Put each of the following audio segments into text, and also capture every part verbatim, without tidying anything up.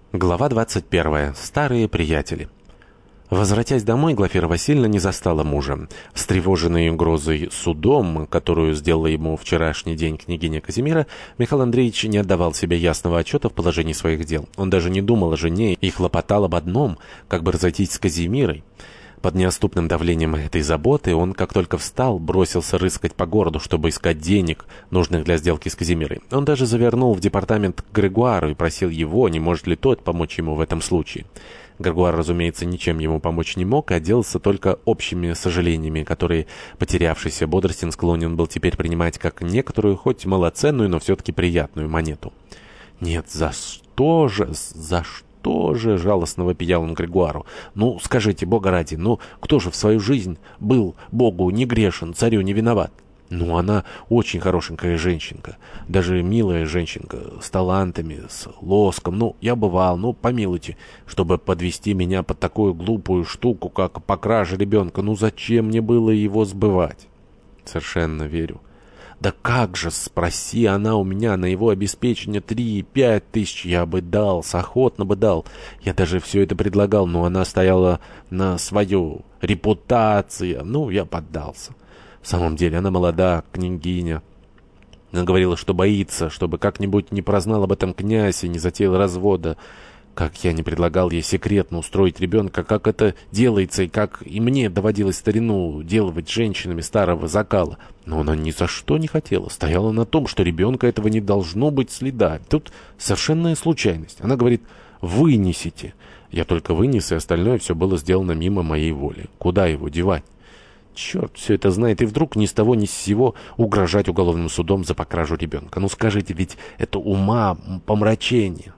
Глава двадцать первая. Старые приятели. Возвратясь домой, Глафира Васильевна не застала мужа. Встревоженный угрозой судом, которую сделала ему вчерашний день княгиня Казимира, Михаил Андреевич не отдавал себе ясного отчета в положении своих дел. Он даже не думал о жене и хлопотал об одном, как бы разойтись с Казимирой. Под неотступным давлением этой заботы он, как только встал, бросился рыскать по городу, чтобы искать денег, нужных для сделки с Казимирой. Он даже завернул в департамент к Григуару и просил его, не может ли тот помочь ему в этом случае. Григуар, разумеется, ничем ему помочь не мог, а делался только общими сожалениями, которые потерявшийся Бодростин склонен был теперь принимать как некоторую, хоть малоценную, но все-таки приятную монету. «Нет, за что же, за что?» Тоже жалостно вопиял он Григуару. «Ну, скажите, Бога ради, ну, кто же в свою жизнь был Богу не грешен, царю не виноват? Ну, она очень хорошенькая женщинка, даже милая женщинка, с талантами, с лоском. Ну, я бывал, ну, помилуйте, чтобы подвести меня под такую глупую штуку, как по краже ребенка. Ну, зачем мне было его сбывать?» «Совершенно верю». «Да как же, спроси она у меня на его обеспечение три-пять тысяч, я бы дал, охотно бы дал. Я даже все это предлагал, но она стояла на свою репутацию. Ну, я поддался. В самом деле, она молода, княгиня. Она говорила, что боится, чтобы как-нибудь не прознал об этом князь и не затеял развода. Как я не предлагал ей секретно устроить ребенка, как это делается, и как и мне доводилось старину делать женщинами старого закала. Но она ни за что не хотела, стояла на том, что ребенка этого не должно быть следа. Тут совершенная случайность. Она говорит: «Вынесите». Я только вынес, и остальное все было сделано мимо моей воли. Куда его девать? Черт все это знает, и вдруг ни с того ни с сего угрожать уголовным судом за покражу ребенка. Ну скажите, ведь это ума помрачение.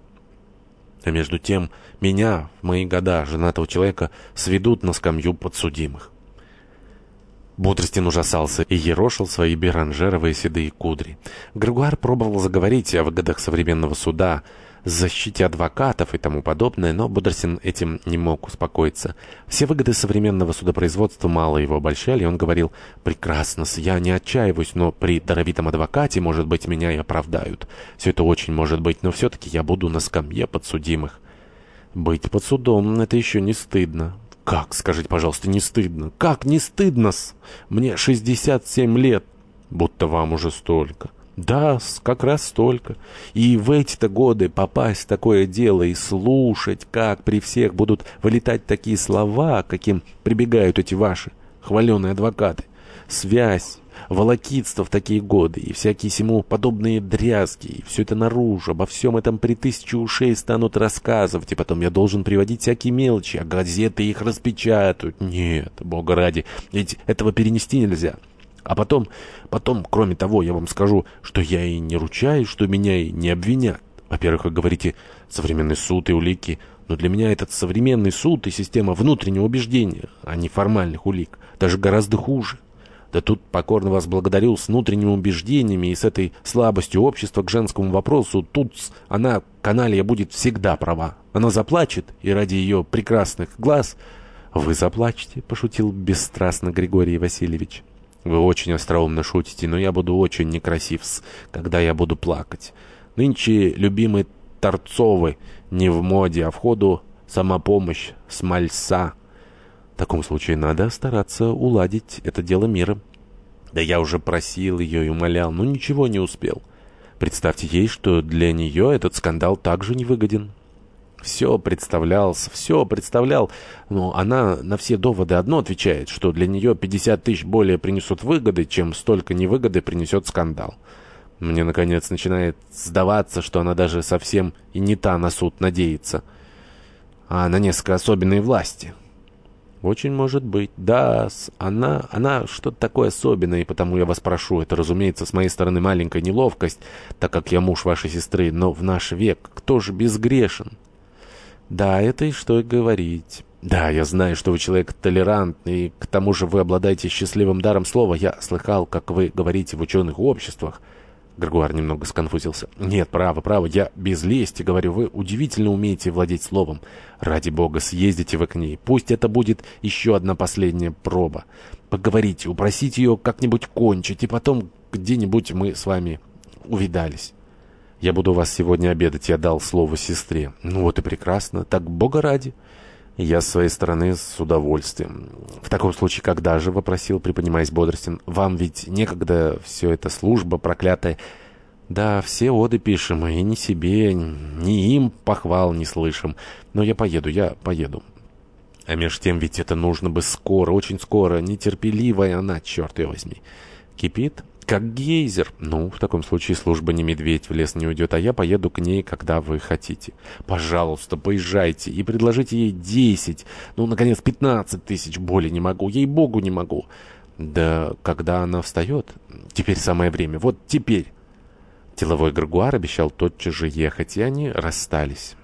А между тем меня в мои года, женатого человека, сведут на скамью подсудимых. Бодростин ужасался и ерошил свои беранжеровые седые кудри. Григуар пробовал заговорить о выгодах современного суда, защите адвокатов и тому подобное, но Бодростин этим не мог успокоиться. Все выгоды современного судопроизводства мало его обольщали, и он говорил: «Прекрасно, я не отчаиваюсь, но при даровитом адвокате, может быть, меня и оправдают. Все это очень может быть, но все-таки я буду на скамье подсудимых». «Быть под судом — это еще не стыдно». «Как, скажите, пожалуйста, не стыдно? Как не стыдно-с? Мне шестьдесят семь лет». «Будто вам уже столько». «Да, как раз столько. И в эти-то годы попасть в такое дело и слушать, как при всех будут вылетать такие слова, каким прибегают эти ваши хваленые адвокаты. Связь, волокитство в такие годы и всякие сему подобные дрязги, и все это наружу, обо всем этом при тысячу ушей станут рассказывать, и потом я должен приводить всякие мелочи, а газеты их распечатают. Нет, Бога ради, ведь этого перенести нельзя». А потом, потом, кроме того, я вам скажу, что я и не ручаюсь, что меня и не обвинят. Во-первых, вы говорите, современный суд и улики, но для меня этот современный суд и система внутреннего убеждения, а не формальных улик, даже гораздо хуже. Да тут покорно вас благодарю, с внутренними убеждениями и с этой слабостью общества к женскому вопросу, тут она, каналья, будет всегда права. Она заплачет, и ради ее прекрасных глаз... «Вы заплачете», — пошутил бесстрастно Григорий Васильевич. «Вы очень остроумно шутите, но я буду очень некрасив, когда я буду плакать. Нынче любимые Торцовы не в моде, а в ходу самопомощь, смальса. В таком случае надо стараться уладить это дело миром». «Да я уже просил ее и умолял, но ничего не успел. Представьте ей, что для нее этот скандал также невыгоден». Все представлялся, все представлял, но она на все доводы одно отвечает, что для нее пятьдесят тысяч более принесут выгоды, чем столько невыгоды принесет скандал. Мне, наконец, начинает сдаваться, что она даже совсем и не та на суд надеется, а на несколько особенной власти. Очень может быть. Да, она, она что-то такое особенное, и потому я вас прошу. Это, разумеется, с моей стороны маленькая неловкость, так как я муж вашей сестры, но в наш век кто же безгрешен? Да, это и что и говорить. Да, я знаю, что вы человек толерантный, и к тому же вы обладаете счастливым даром слова. Я слыхал, как вы говорите в ученых обществах. Григуар немного сконфузился. «Нет, право, право, я без лести говорю, вы удивительно умеете владеть словом. Ради бога, съездите вы к ней. Пусть это будет еще одна последняя проба. Поговорите, упросите ее как-нибудь кончить, и потом где-нибудь мы с вами увидались». Я буду у вас сегодня обедать, я дал слово сестре. Ну вот и прекрасно, так бога ради. Я с своей стороны с удовольствием. В таком случае, когда же, — вопросил, приподнимаясь бодростен, — вам ведь некогда все это служба проклятая. Да, все оды пишем, и ни себе, ни им похвал не слышим. Но я поеду, я поеду. А меж тем ведь это нужно бы скоро, очень скоро. Нетерпеливая она, черт ее возьми. Кипит, как гейзер. Ну, в таком случае служба не медведь в лес не уйдет, а я поеду к ней, когда вы хотите. Пожалуйста, поезжайте и предложите ей десять, ну, наконец, пятнадцать тысяч. Более не могу, ей-богу, не могу. Да когда она встает? Теперь самое время, вот теперь. Деловой Грегуар обещал тотчас же ехать, и они расстались.